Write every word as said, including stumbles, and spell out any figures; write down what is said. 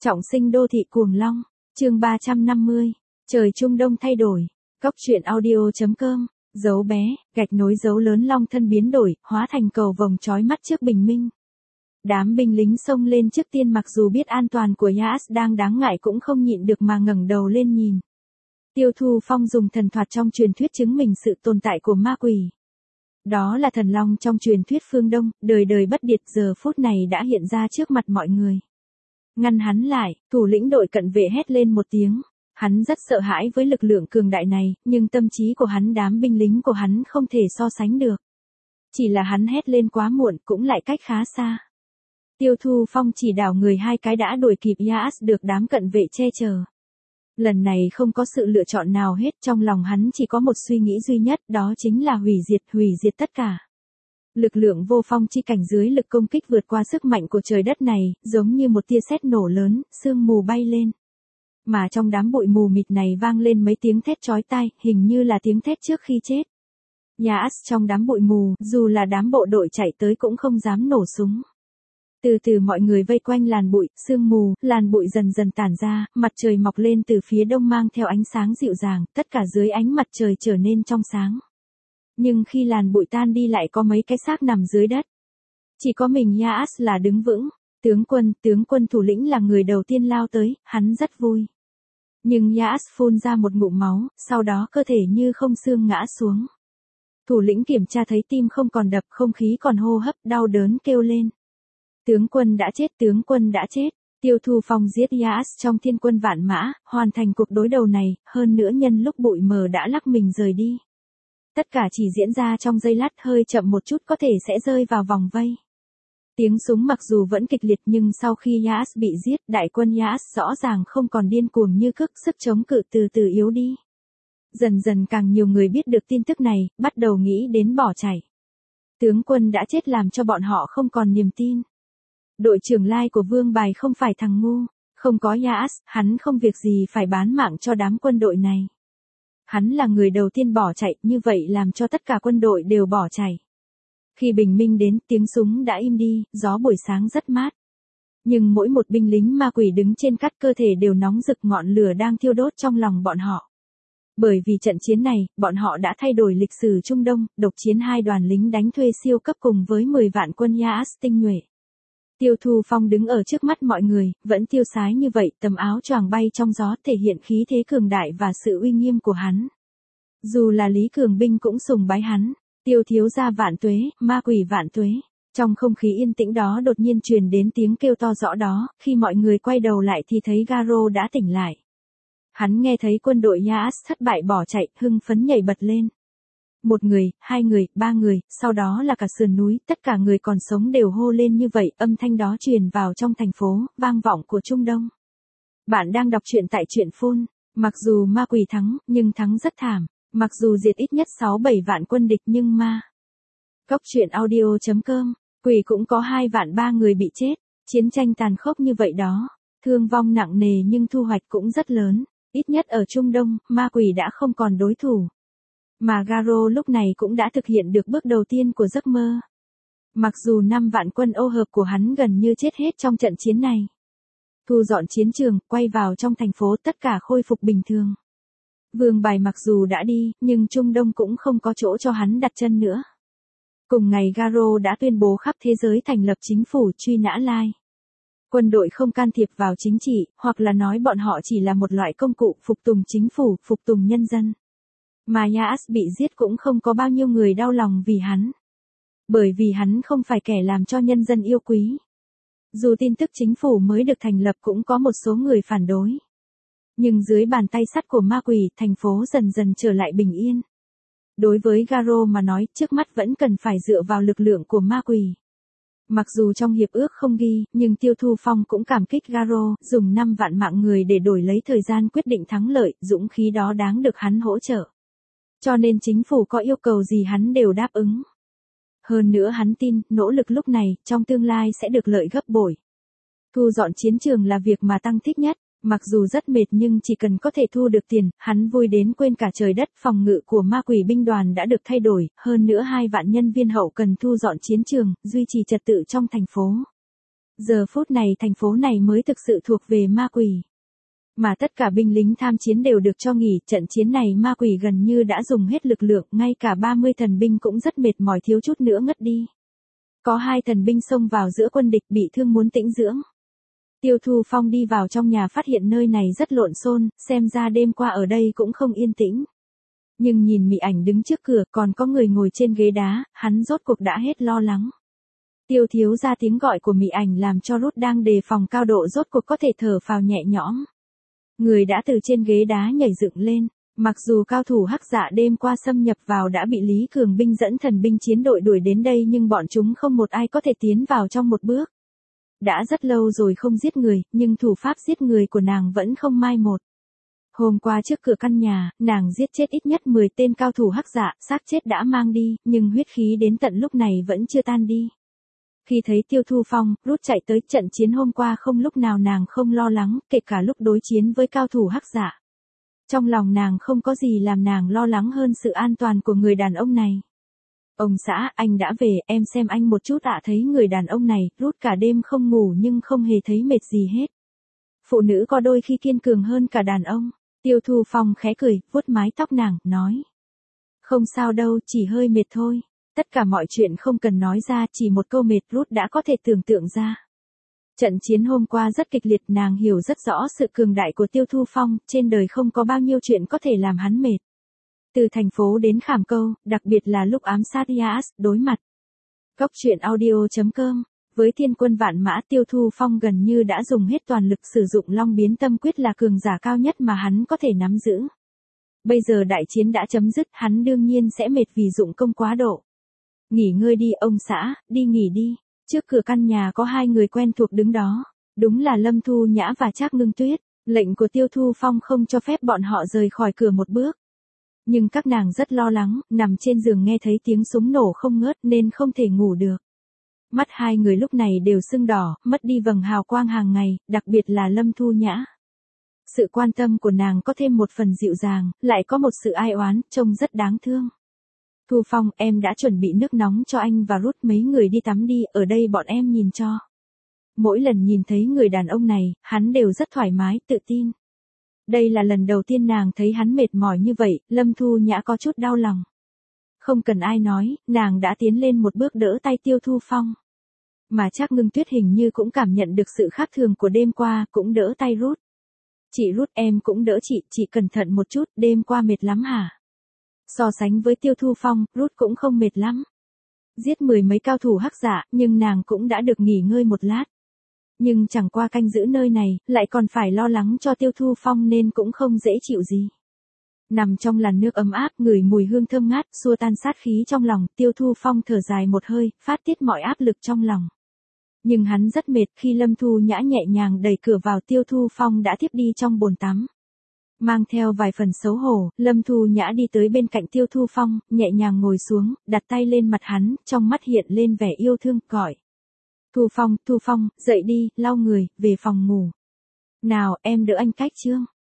Trọng sinh đô thị cuồng long, chương ba trăm năm mươi, trời Trung Đông thay đổi, góc truyện audio.com, dấu bé, gạch nối dấu lớn long thân biến đổi, hóa thành cầu vồng chói mắt trước bình minh. Đám binh lính xông lên trước tiên mặc dù biết an toàn của Yaas đang đáng ngại cũng không nhịn được mà ngẩng đầu lên nhìn. Tiêu Thu Phong dùng thần thoại trong truyền thuyết chứng minh sự tồn tại của ma quỷ. Đó là thần long trong truyền thuyết phương Đông, đời đời bất diệt giờ phút này đã hiện ra trước mặt mọi người. Ngăn hắn lại, thủ lĩnh đội cận vệ hét lên một tiếng. Hắn rất sợ hãi với lực lượng cường đại này, nhưng tâm trí của hắn đám binh lính của hắn không thể so sánh được. Chỉ là hắn hét lên quá muộn cũng lại cách khá xa. Tiêu Thu Phong chỉ đảo người hai cái đã đuổi kịp Yaas được đám cận vệ che chở. Lần này không có sự lựa chọn nào hết, trong lòng hắn chỉ có một suy nghĩ duy nhất, đó chính là hủy diệt, hủy diệt tất cả. Lực lượng vô phong chi cảnh dưới lực công kích vượt qua sức mạnh của trời đất này, giống như một tia sét nổ lớn, sương mù bay lên. Mà trong đám bụi mù mịt này vang lên mấy tiếng thét chói tai, hình như là tiếng thét trước khi chết. Yaas trong đám bụi mù, dù là đám bộ đội chạy tới cũng không dám nổ súng. Từ từ mọi người vây quanh làn bụi, sương mù, làn bụi dần dần tản ra, mặt trời mọc lên từ phía đông mang theo ánh sáng dịu dàng, tất cả dưới ánh mặt trời trở nên trong sáng. Nhưng khi làn bụi tan đi lại có mấy cái xác nằm dưới đất. Chỉ có mình Yaas là đứng vững. Tướng quân, tướng quân thủ lĩnh là người đầu tiên lao tới, hắn rất vui. Nhưng Yaas phun ra một ngụm máu, sau đó cơ thể như không xương ngã xuống. Thủ lĩnh kiểm tra thấy tim không còn đập, không khí còn hô hấp, đau đớn kêu lên. Tướng quân đã chết, tướng quân đã chết. Tiêu Thu Phong giết Yaas trong thiên quân vạn mã, hoàn thành cuộc đối đầu này, hơn nữa nhân lúc bụi mờ đã lắc mình rời đi. Tất cả chỉ diễn ra trong giây lát, hơi chậm một chút có thể sẽ rơi vào vòng vây. Tiếng súng mặc dù vẫn kịch liệt nhưng sau khi Yaas bị giết, đại quân Yaas rõ ràng không còn điên cuồng như cức, sức chống cự từ từ yếu đi. Dần dần càng nhiều người biết được tin tức này, bắt đầu nghĩ đến bỏ chạy. Tướng quân đã chết làm cho bọn họ không còn niềm tin. Đội trưởng Lai của Vương Bài không phải thằng ngu, không có Yaas, hắn không việc gì phải bán mạng cho đám quân đội này. Hắn là người đầu tiên bỏ chạy, như vậy làm cho tất cả quân đội đều bỏ chạy. Khi bình minh đến, tiếng súng đã im đi, gió buổi sáng rất mát. Nhưng mỗi một binh lính ma quỷ đứng trên cát cơ thể đều nóng rực, ngọn lửa đang thiêu đốt trong lòng bọn họ. Bởi vì trận chiến này, bọn họ đã thay đổi lịch sử Trung Đông, độc chiến hai đoàn lính đánh thuê siêu cấp cùng với mười vạn quân Yaas tinh nhuệ. Tiêu Thu Phong đứng ở trước mắt mọi người, vẫn tiêu sái như vậy, tấm áo choàng bay trong gió thể hiện khí thế cường đại và sự uy nghiêm của hắn. Dù là Lý Cường Binh cũng sùng bái hắn. Tiêu thiếu gia vạn tuế, ma quỷ vạn tuế. Trong không khí yên tĩnh đó đột nhiên truyền đến tiếng kêu to rõ đó, khi mọi người quay đầu lại thì thấy Garo đã tỉnh lại. Hắn nghe thấy quân đội Yaas thất bại bỏ chạy, hưng phấn nhảy bật lên. Một người, hai người, ba người, sau đó là cả sườn núi, tất cả người còn sống đều hô lên như vậy, âm thanh đó truyền vào trong thành phố, vang vọng của Trung Đông. Bạn đang đọc truyện tại truyện phun, mặc dù ma quỷ thắng, nhưng thắng rất thảm. Mặc dù diệt ít nhất sáu bảy vạn quân địch nhưng ma. Góc truyện audio.com, quỷ cũng có hai vạn ba người bị chết. Chiến tranh tàn khốc như vậy đó. Thương vong nặng nề nhưng thu hoạch cũng rất lớn. Ít nhất ở Trung Đông, ma quỷ đã không còn đối thủ. Mà Garo lúc này cũng đã thực hiện được bước đầu tiên của giấc mơ. Mặc dù năm vạn quân ô hợp của hắn gần như chết hết trong trận chiến này. Thu dọn chiến trường, quay vào trong thành phố, tất cả khôi phục bình thường. Vương Bài mặc dù đã đi, nhưng Trung Đông cũng không có chỗ cho hắn đặt chân nữa. Cùng ngày Garo đã tuyên bố khắp thế giới thành lập chính phủ truy nã Lai. Quân đội không can thiệp vào chính trị, hoặc là nói bọn họ chỉ là một loại công cụ phục tùng chính phủ, phục tùng nhân dân. Mà Yaas bị giết cũng không có bao nhiêu người đau lòng vì hắn. Bởi vì hắn không phải kẻ làm cho nhân dân yêu quý. Dù tin tức chính phủ mới được thành lập cũng có một số người phản đối. Nhưng dưới bàn tay sắt của ma quỷ, thành phố dần dần trở lại bình yên. Đối với Garo mà nói, trước mắt vẫn cần phải dựa vào lực lượng của ma quỷ. Mặc dù trong hiệp ước không ghi, nhưng Tiêu Thu Phong cũng cảm kích Garo, dùng năm vạn mạng người để đổi lấy thời gian quyết định thắng lợi, dũng khí đó đáng được hắn hỗ trợ. Cho nên chính phủ có yêu cầu gì hắn đều đáp ứng. Hơn nữa hắn tin, nỗ lực lúc này, trong tương lai sẽ được lợi gấp bội. Thu dọn chiến trường là việc mà Tăng thích nhất. Mặc dù rất mệt nhưng chỉ cần có thể thu được tiền, hắn vui đến quên cả trời đất. Phòng ngự của ma quỷ binh đoàn đã được thay đổi, hơn nữa hai vạn nhân viên hậu cần thu dọn chiến trường, duy trì trật tự trong thành phố. Giờ phút này thành phố này mới thực sự thuộc về ma quỷ. Mà tất cả binh lính tham chiến đều được cho nghỉ, trận chiến này ma quỷ gần như đã dùng hết lực lượng, ngay cả ba mươi thần binh cũng rất mệt mỏi thiếu chút nữa ngất đi. Có hai thần binh xông vào giữa quân địch bị thương muốn tĩnh dưỡng. Tiêu Thu Phong đi vào trong nhà phát hiện nơi này rất lộn xộn, xem ra đêm qua ở đây cũng không yên tĩnh. Nhưng nhìn Mị Ảnh đứng trước cửa còn có người ngồi trên ghế đá, hắn rốt cuộc đã hết lo lắng. Tiêu thiếu ra tiếng gọi của Mị Ảnh làm cho Ruth đang đề phòng cao độ rốt cuộc có thể thở phào nhẹ nhõm. Người đã từ trên ghế đá nhảy dựng lên, mặc dù cao thủ Hắc Dạ đêm qua xâm nhập vào đã bị Lý Cường binh dẫn thần binh chiến đội đuổi đến đây nhưng bọn chúng không một ai có thể tiến vào trong một bước. Đã rất lâu rồi không giết người, nhưng thủ pháp giết người của nàng vẫn không mai một. Hôm qua trước cửa căn nhà, nàng giết chết ít nhất mười tên cao thủ Hắc Dạ, xác chết đã mang đi, nhưng huyết khí đến tận lúc này vẫn chưa tan đi. Khi thấy Tiêu Thu Phong, Ruth chạy tới, trận chiến hôm qua không lúc nào nàng không lo lắng, kể cả lúc đối chiến với cao thủ Hắc Dạ. Trong lòng nàng không có gì làm nàng lo lắng hơn sự an toàn của người đàn ông này. Ông xã, anh đã về, em xem anh một chút ạ. Thấy người đàn ông này, Ruth cả đêm không ngủ nhưng không hề thấy mệt gì hết. Phụ nữ có đôi khi kiên cường hơn cả đàn ông. Tiêu Thu Phong khẽ cười, vuốt mái tóc nàng, nói. Không sao đâu, chỉ hơi mệt thôi. Tất cả mọi chuyện không cần nói ra, chỉ một câu mệt Ruth đã có thể tưởng tượng ra. Trận chiến hôm qua rất kịch liệt, nàng hiểu rất rõ sự cường đại của Tiêu Thu Phong, trên đời không có bao nhiêu chuyện có thể làm hắn mệt. Từ thành phố đến Khảm Câu, đặc biệt là lúc ám sát Yaas, đối mặt. Góc truyện audio chấm com. Với thiên quân vạn mã Tiêu Thu Phong gần như đã dùng hết toàn lực, sử dụng Long Biến Tâm Quyết là cường giả cao nhất mà hắn có thể nắm giữ. Bây giờ đại chiến đã chấm dứt, hắn đương nhiên sẽ mệt vì dụng công quá độ. Nghỉ ngơi đi ông xã, đi nghỉ đi. Trước cửa căn nhà có hai người quen thuộc đứng đó. Đúng là Lâm Thu Nhã và Trác Ngưng Tuyết. Lệnh của Tiêu Thu Phong không cho phép bọn họ rời khỏi cửa một bước. Nhưng các nàng rất lo lắng, nằm trên giường nghe thấy tiếng súng nổ không ngớt nên không thể ngủ được. Mắt hai người lúc này đều sưng đỏ, mất đi vầng hào quang hàng ngày, đặc biệt là Lâm Thu Nhã. Sự quan tâm của nàng có thêm một phần dịu dàng, lại có một sự ai oán, trông rất đáng thương. Thu Phong, em đã chuẩn bị nước nóng cho anh và Ruth, mấy người đi tắm đi, ở đây bọn em nhìn cho. Mỗi lần nhìn thấy người đàn ông này, hắn đều rất thoải mái, tự tin. Đây là lần đầu tiên nàng thấy hắn mệt mỏi như vậy, Lâm Thu Nhã có chút đau lòng. Không cần ai nói, nàng đã tiến lên một bước đỡ tay Tiêu Thu Phong. Mà Trác Ngưng Tuyết hình như cũng cảm nhận được sự khác thường của đêm qua, cũng đỡ tay Ruth. Chị Ruth, em cũng đỡ chị, chị cẩn thận một chút, đêm qua mệt lắm hả? So sánh với Tiêu Thu Phong, Ruth cũng không mệt lắm. Giết mười mấy cao thủ Hắc Dạ, nhưng nàng cũng đã được nghỉ ngơi một lát. Nhưng chẳng qua canh giữ nơi này, lại còn phải lo lắng cho Tiêu Thu Phong nên cũng không dễ chịu gì. Nằm trong làn nước ấm áp, ngửi mùi hương thơm ngát, xua tan sát khí trong lòng, Tiêu Thu Phong thở dài một hơi, phát tiết mọi áp lực trong lòng. Nhưng hắn rất mệt, khi Lâm Thu Nhã nhẹ nhàng đẩy cửa vào, Tiêu Thu Phong đã tiếp đi trong bồn tắm. Mang theo vài phần xấu hổ, Lâm Thu Nhã đi tới bên cạnh Tiêu Thu Phong, nhẹ nhàng ngồi xuống, đặt tay lên mặt hắn, trong mắt hiện lên vẻ yêu thương, gọi. Thu Phong, Thu Phong, dậy đi, lau người, về phòng ngủ. Nào, em đỡ anh cách chương.